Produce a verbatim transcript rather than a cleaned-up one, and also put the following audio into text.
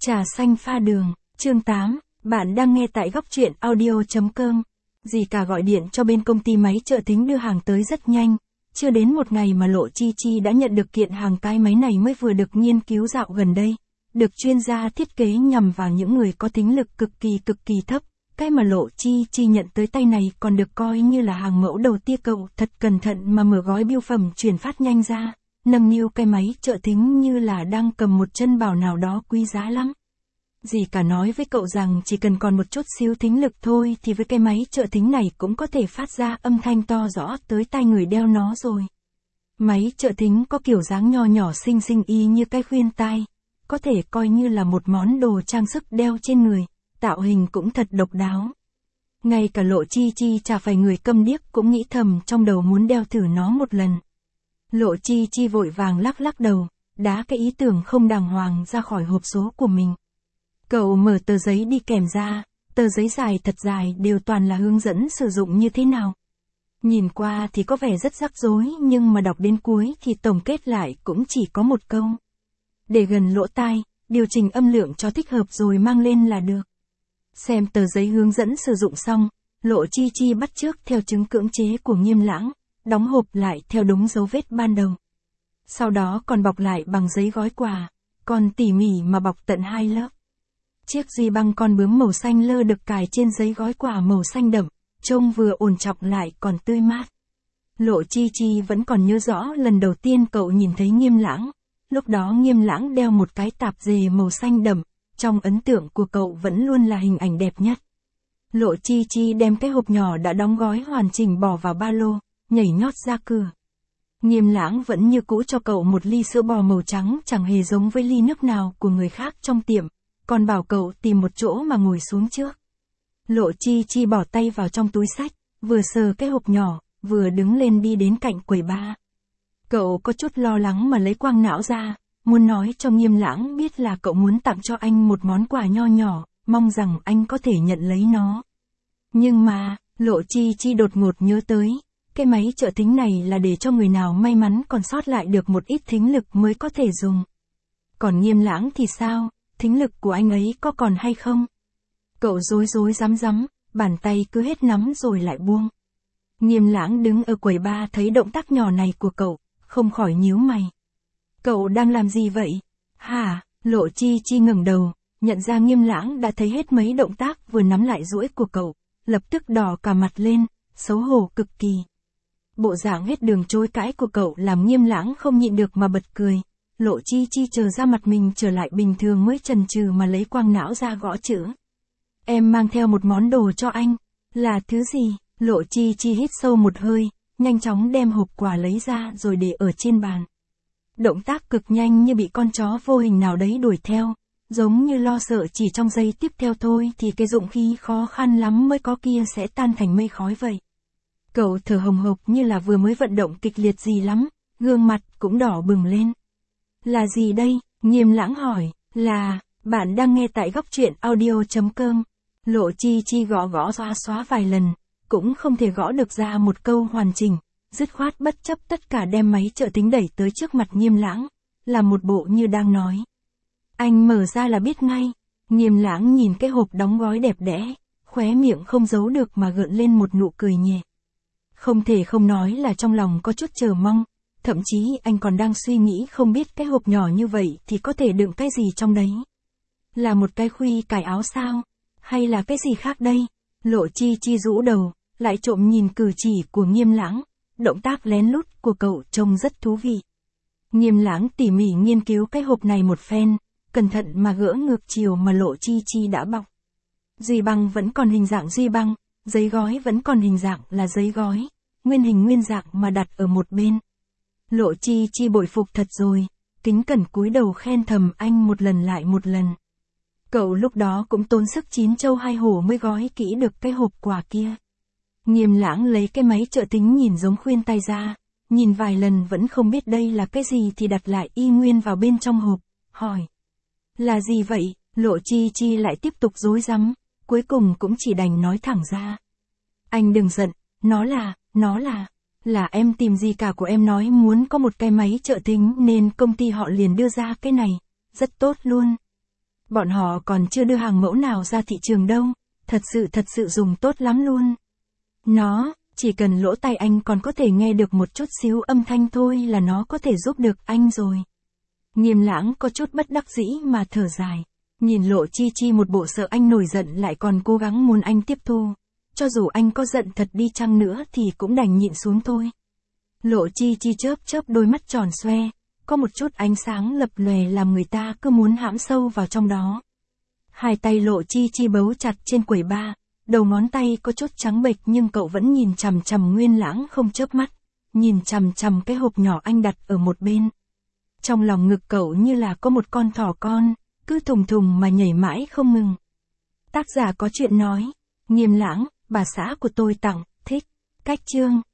Trà xanh pha đường, chương tám, bạn đang nghe tại góc truyện audio chấm com. Dì cả gọi điện cho bên công ty máy trợ thính đưa hàng tới rất nhanh. Chưa đến một ngày mà Lộ Chi Chi đã nhận được kiện hàng. Cái máy này mới vừa được nghiên cứu dạo gần đây, được chuyên gia thiết kế nhằm vào những người có thính lực cực kỳ cực kỳ thấp. Cái mà Lộ Chi Chi nhận tới tay này còn được coi như là hàng mẫu đầu tia. Cậu thật cẩn thận mà mở gói bưu phẩm chuyển phát nhanh ra, nâng niu cái máy trợ thính như là đang cầm một chân bảo nào đó quý giá lắm. Dì cả nói với cậu rằng chỉ cần còn một chút xíu thính lực thôi thì với cái máy trợ thính này cũng có thể phát ra âm thanh to rõ tới tai người đeo nó rồi. Máy trợ thính có kiểu dáng nho nhỏ xinh xinh y như cái khuyên tai, có thể coi như là một món đồ trang sức đeo trên người, tạo hình cũng thật độc đáo. Ngay cả Lộ Chi Chi chả phải người câm điếc cũng nghĩ thầm trong đầu muốn đeo thử nó một lần. Lộ Chi Chi vội vàng lắc lắc đầu, đá cái ý tưởng không đàng hoàng ra khỏi hộp số của mình. Cậu mở tờ giấy đi kèm ra, tờ giấy dài thật dài đều toàn là hướng dẫn sử dụng như thế nào. Nhìn qua thì có vẻ rất rắc rối nhưng mà đọc đến cuối thì tổng kết lại cũng chỉ có một câu. Để gần lỗ tai, điều chỉnh âm lượng cho thích hợp rồi mang lên là được. Xem tờ giấy hướng dẫn sử dụng xong, Lộ Chi Chi bắt chước theo chứng cưỡng chế của Nghiêm Lãng, đóng hộp lại theo đúng dấu vết ban đầu. Sau đó còn bọc lại bằng giấy gói quà, còn tỉ mỉ mà bọc tận hai lớp. Chiếc duy băng con bướm màu xanh lơ được cài trên giấy gói quà màu xanh đậm, trông vừa ổn trọng lại còn tươi mát. Lộ Chi Chi vẫn còn nhớ rõ lần đầu tiên cậu nhìn thấy Nghiêm Lãng, lúc đó Nghiêm Lãng đeo một cái tạp dề màu xanh đậm, trong ấn tượng của cậu vẫn luôn là hình ảnh đẹp nhất. Lộ Chi Chi đem cái hộp nhỏ đã đóng gói hoàn chỉnh bỏ vào ba lô, nhảy nhót ra cửa. Nghiêm Lãng vẫn như cũ cho cậu một ly sữa bò màu trắng chẳng hề giống với ly nước nào của người khác trong tiệm, còn bảo cậu tìm một chỗ mà ngồi xuống trước. Lộ Chi Chi bỏ tay vào trong túi xách, vừa sờ cái hộp nhỏ, vừa đứng lên đi đến cạnh quầy ba. Cậu có chút lo lắng mà lấy quang não ra, muốn nói cho Nghiêm Lãng biết là cậu muốn tặng cho anh một món quà nho nhỏ, mong rằng anh có thể nhận lấy nó. Nhưng mà, Lộ Chi Chi đột ngột nhớ tới, cái máy trợ thính này là để cho người nào may mắn còn sót lại được một ít thính lực mới có thể dùng. Còn Nghiêm Lãng thì sao, thính lực của anh ấy có còn hay không? Cậu rối rối rắm rắm, bàn tay cứ hết nắm rồi lại buông. Nghiêm Lãng đứng ở quầy ba thấy động tác nhỏ này của cậu, không khỏi nhíu mày. Cậu đang làm gì vậy? Hả? Lộ Chi Chi ngẩng đầu, nhận ra Nghiêm Lãng đã thấy hết mấy động tác vừa nắm lại duỗi của cậu, lập tức đỏ cả mặt lên, xấu hổ cực kỳ. Bộ dạng hết đường chối cãi của cậu làm Nghiêm Lãng không nhịn được mà bật cười. Lộ Chi Chi chờ ra mặt mình trở lại bình thường mới chần chừ mà lấy quang não ra gõ chữ. Em mang theo một món đồ cho anh. Là thứ gì? Lộ Chi Chi hít sâu một hơi, nhanh chóng đem hộp quà lấy ra rồi để ở trên bàn. Động tác cực nhanh như bị con chó vô hình nào đấy đuổi theo, giống như lo sợ chỉ trong giây tiếp theo thôi thì cái dụng khí khó khăn lắm mới có kia sẽ tan thành mây khói vậy. Cậu thở hồng hộc như là vừa mới vận động kịch liệt gì lắm, gương mặt cũng đỏ bừng lên. Là gì đây? Nghiêm Lãng hỏi. Là, bạn đang nghe tại góc truyện audio chấm com. Lộ Chi Chi gõ gõ xóa xóa vài lần, cũng không thể gõ được ra một câu hoàn chỉnh, dứt khoát bất chấp tất cả đem máy trợ thính đẩy tới trước mặt Nghiêm Lãng, là một bộ như đang nói. Anh mở ra là biết ngay. Nghiêm Lãng nhìn cái hộp đóng gói đẹp đẽ, khóe miệng không giấu được mà gượng lên một nụ cười nhẹ. Không thể không nói là trong lòng có chút chờ mong. Thậm chí anh còn đang suy nghĩ không biết cái hộp nhỏ như vậy thì có thể đựng cái gì trong đấy. Là một cái khuy cài áo sao? Hay là cái gì khác đây? Lộ Chi Chi rũ đầu, lại trộm nhìn cử chỉ của Nghiêm Lãng. Động tác lén lút của cậu trông rất thú vị. Nghiêm Lãng tỉ mỉ nghiên cứu cái hộp này một phen, cẩn thận mà gỡ ngược chiều mà Lộ Chi Chi đã bọc. Duy băng vẫn còn hình dạng duy băng, giấy gói vẫn còn hình dạng là giấy gói, nguyên hình nguyên dạng mà đặt ở một bên. Lộ Chi Chi bội phục thật rồi, kính cẩn cúi đầu khen thầm anh một lần lại một lần. Cậu lúc đó cũng tốn sức chín châu hai hổ mới gói kỹ được cái hộp quà kia. Nghiêm Lãng lấy cái máy trợ thính nhìn giống khuyên tai ra, nhìn vài lần vẫn không biết đây là cái gì thì đặt lại y nguyên vào bên trong hộp, hỏi. Là gì vậy? Lộ Chi Chi lại tiếp tục rối rắm, cuối cùng cũng chỉ đành nói thẳng ra. Anh đừng giận, nó là, nó là... Là em tìm gì cả của em nói muốn có một cái máy trợ thính nên công ty họ liền đưa ra cái này, rất tốt luôn. Bọn họ còn chưa đưa hàng mẫu nào ra thị trường đâu, thật sự thật sự dùng tốt lắm luôn. Nó, chỉ cần lỗ tai anh còn có thể nghe được một chút xíu âm thanh thôi là nó có thể giúp được anh rồi. Nghiêm Lãng có chút bất đắc dĩ mà thở dài. Nhìn Lộ Chi Chi một bộ sợ anh nổi giận lại còn cố gắng muốn anh tiếp thu. Cho dù anh có giận thật đi chăng nữa thì cũng đành nhịn xuống thôi. Lộ Chi Chi chớp chớp đôi mắt tròn xoe, có một chút ánh sáng lập lòe làm người ta cứ muốn hãm sâu vào trong đó. Hai tay Lộ Chi Chi bấu chặt trên quầy bar, đầu ngón tay có chút trắng bệch nhưng cậu vẫn nhìn chằm chằm Nguyên Lãng không chớp mắt, nhìn chằm chằm cái hộp nhỏ anh đặt ở một bên. Trong lòng ngực cậu như là có một con thỏ con, cứ thùng thùng mà nhảy mãi không ngừng. Tác giả có chuyện nói, Nghiêm Lãng, bà xã của tôi tặng, thích, cách chương.